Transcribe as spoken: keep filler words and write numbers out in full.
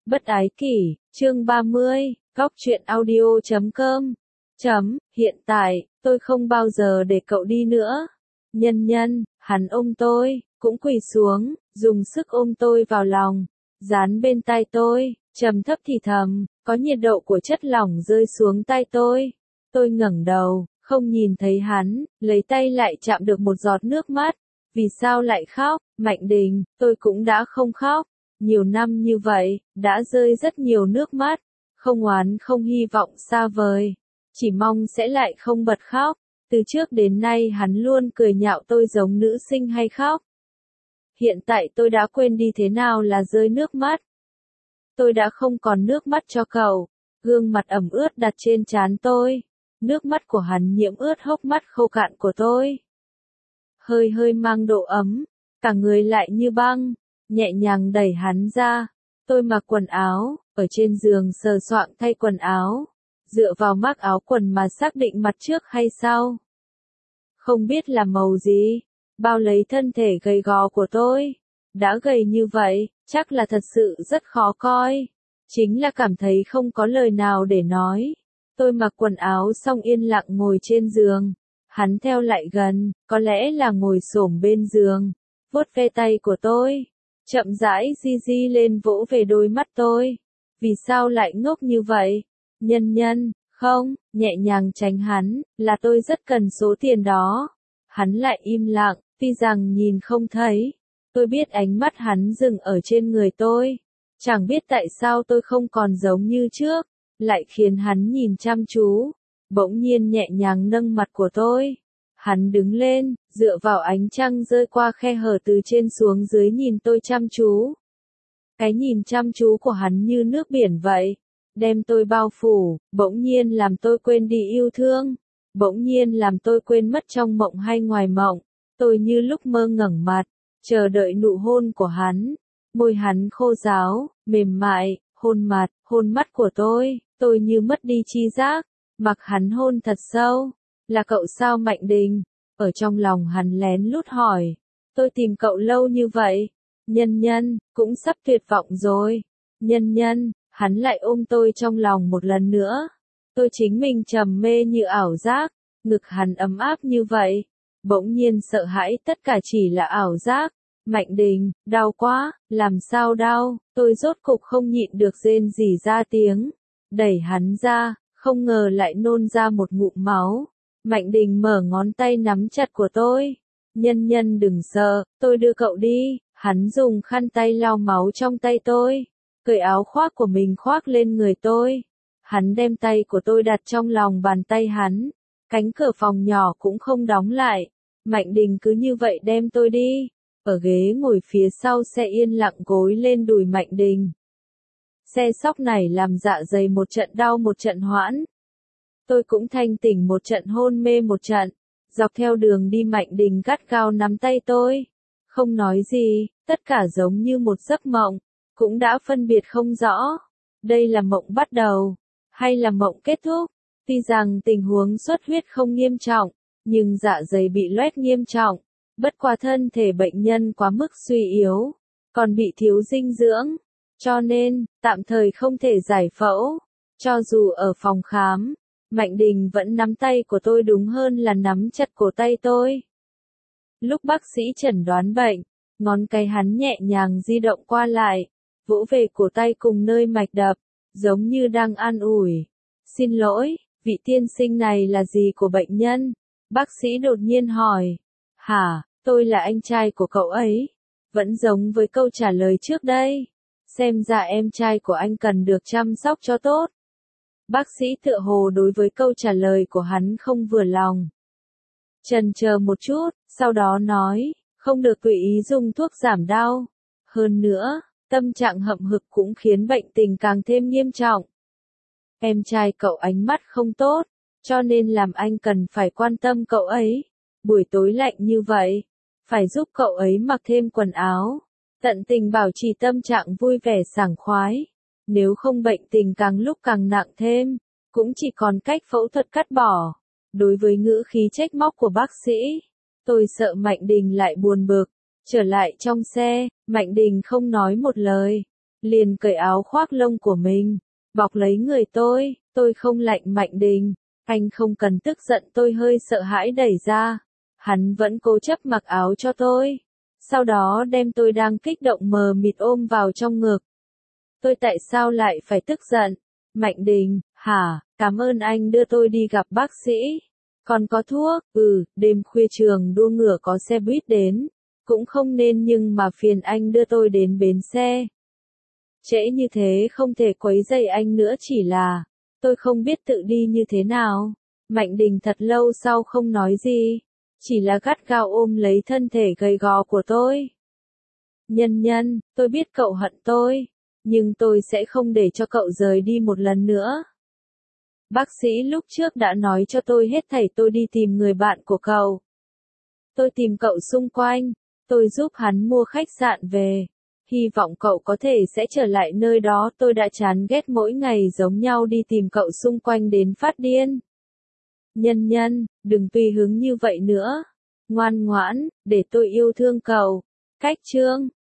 Bất ái kỷ, chương ba mươi, góc truyện audio chấm com. Chấm, hiện tại, tôi không bao giờ để cậu đi nữa. Nhân nhân, hắn ôm tôi, cũng quỳ xuống, dùng sức ôm tôi vào lòng, dán bên tai tôi, trầm thấp thì thầm, có nhiệt độ của chất lỏng rơi xuống tai tôi. Tôi ngẩng đầu, không nhìn thấy hắn, lấy tay lại chạm được một giọt nước mắt. Vì sao lại khóc, Mạnh Đình, tôi cũng đã không khóc. Nhiều năm như vậy, đã rơi rất nhiều nước mắt, không oán không hy vọng xa vời, chỉ mong sẽ lại không bật khóc. Từ trước đến nay hắn luôn cười nhạo tôi giống nữ sinh hay khóc. Hiện tại tôi đã quên đi thế nào là rơi nước mắt. Tôi đã không còn nước mắt cho cậu, gương mặt ẩm ướt đặt trên trán tôi, nước mắt của hắn nhiễm ướt hốc mắt khô cạn của tôi. Hơi hơi mang độ ấm, cả người lại như băng. Nhẹ nhàng đẩy hắn ra, tôi mặc quần áo, ở trên giường sờ soạng thay quần áo, dựa vào mác áo quần mà xác định mặt trước hay sau. Không biết là màu gì, bao lấy thân thể gầy gò của tôi, đã gầy như vậy, chắc là thật sự rất khó coi, chính là cảm thấy không có lời nào để nói. Tôi mặc quần áo xong yên lặng ngồi trên giường, hắn theo lại gần, có lẽ là ngồi xổm bên giường, vuốt ve tay của tôi. Chậm rãi di di lên vỗ về đôi mắt tôi. Vì sao lại ngốc như vậy? Nhân nhân, không, nhẹ nhàng tránh hắn, là tôi rất cần số tiền đó. Hắn lại im lặng, tuy rằng nhìn không thấy. Tôi biết ánh mắt hắn dừng ở trên người tôi. Chẳng biết tại sao tôi không còn giống như trước, lại khiến hắn nhìn chăm chú. Bỗng nhiên nhẹ nhàng nâng mặt của tôi. Hắn đứng lên, dựa vào ánh trăng rơi qua khe hở từ trên xuống dưới nhìn tôi chăm chú. Cái nhìn chăm chú của hắn như nước biển vậy, đem tôi bao phủ, bỗng nhiên làm tôi quên đi yêu thương, bỗng nhiên làm tôi quên mất trong mộng hay ngoài mộng. Tôi như lúc mơ ngẩng mặt, chờ đợi nụ hôn của hắn. Môi hắn khô ráo, mềm mại, hôn mặt, hôn mắt của tôi, tôi như mất đi tri giác, mặc hắn hôn thật sâu. Là cậu sao Mạnh Đình? Ở trong lòng hắn lén lút hỏi. Tôi tìm cậu lâu như vậy. Nhân nhân, cũng sắp tuyệt vọng rồi. Nhân nhân, hắn lại ôm tôi trong lòng một lần nữa. Tôi chính mình trầm mê như ảo giác. Ngực hắn ấm áp như vậy. Bỗng nhiên sợ hãi tất cả chỉ là ảo giác. Mạnh Đình, đau quá, làm sao đau? Tôi rốt cục không nhịn được rên rỉ ra tiếng. Đẩy hắn ra, không ngờ lại nôn ra một ngụm máu. Mạnh Đình mở ngón tay nắm chặt của tôi. Nhân nhân đừng sợ, tôi đưa cậu đi. Hắn dùng khăn tay lau máu trong tay tôi. Cởi áo khoác của mình khoác lên người tôi. Hắn đem tay của tôi đặt trong lòng bàn tay hắn. Cánh cửa phòng nhỏ cũng không đóng lại. Mạnh Đình cứ như vậy đem tôi đi. Ở ghế ngồi phía sau xe yên lặng gối lên đùi Mạnh Đình. Xe sóc này làm dạ dày một trận đau một trận hoãn. Tôi cũng thanh tỉnh một trận hôn mê một trận. Dọc theo đường đi Mạnh Đình gắt gao nắm tay tôi. Không nói gì, tất cả giống như một giấc mộng. Cũng đã phân biệt không rõ. Đây là mộng bắt đầu, hay là mộng kết thúc. Tuy rằng tình huống xuất huyết không nghiêm trọng, nhưng dạ dày bị loét nghiêm trọng. Bất qua thân thể bệnh nhân quá mức suy yếu, còn bị thiếu dinh dưỡng. Cho nên, tạm thời không thể giải phẫu. Cho dù ở phòng khám, Mạnh Đình vẫn nắm tay của tôi đúng hơn là nắm chặt cổ tay tôi. Lúc bác sĩ chẩn đoán bệnh, ngón cái hắn nhẹ nhàng di động qua lại, vỗ về cổ tay cùng nơi mạch đập, giống như đang an ủi. Xin lỗi, vị tiên sinh này là gì của bệnh nhân? Bác sĩ đột nhiên hỏi. Hả, tôi là anh trai của cậu ấy. Vẫn giống với câu trả lời trước đây. Xem ra em trai của anh cần được chăm sóc cho tốt. Bác sĩ tựa hồ đối với câu trả lời của hắn không vừa lòng. Chần chờ một chút, sau đó nói, không được tùy ý dùng thuốc giảm đau. Hơn nữa, tâm trạng hậm hực cũng khiến bệnh tình càng thêm nghiêm trọng. Em trai cậu ánh mắt không tốt, cho nên làm anh cần phải quan tâm cậu ấy. Buổi tối lạnh như vậy, phải giúp cậu ấy mặc thêm quần áo, tận tình bảo trì tâm trạng vui vẻ sảng khoái. Nếu không bệnh tình càng lúc càng nặng thêm, cũng chỉ còn cách phẫu thuật cắt bỏ. Đối với ngữ khí trách móc của bác sĩ, tôi sợ Mạnh Đình lại buồn bực. Trở lại trong xe, Mạnh Đình không nói một lời. liền cởi áo khoác lông của mình, bọc lấy người tôi, tôi không lạnh. Mạnh Đình, anh không cần tức giận, tôi hơi sợ hãi đẩy ra. Hắn vẫn cố chấp mặc áo cho tôi. Sau đó đem tôi đang kích động mờ mịt ôm vào trong ngực. Tôi tại sao lại phải tức giận? Mạnh Đình, hả, cảm ơn anh đưa tôi đi gặp bác sĩ. Còn có thuốc, ừ, đêm khuya trường đua ngựa có xe buýt đến. Cũng không nên nhưng mà phiền anh đưa tôi đến bến xe. Trễ như thế không thể quấy rầy anh nữa, chỉ là tôi không biết tự đi như thế nào. Mạnh Đình thật lâu sau không nói gì, chỉ là gắt gao ôm lấy thân thể gầy gò của tôi. Nhân Nhân, tôi biết cậu hận tôi, nhưng tôi sẽ không để cho cậu rời đi một lần nữa. Bác sĩ lúc trước đã nói cho tôi hết thảy, tôi đi tìm người bạn của cậu. Tôi tìm cậu xung quanh, tôi giúp hắn mua khách sạn về. Hy vọng cậu có thể sẽ trở lại nơi đó, tôi đã chán ghét mỗi ngày giống nhau đi tìm cậu xung quanh đến phát điên. Nhân Nhân, đừng tùy hứng như vậy nữa. Ngoan ngoãn, để tôi yêu thương cậu. Cách chương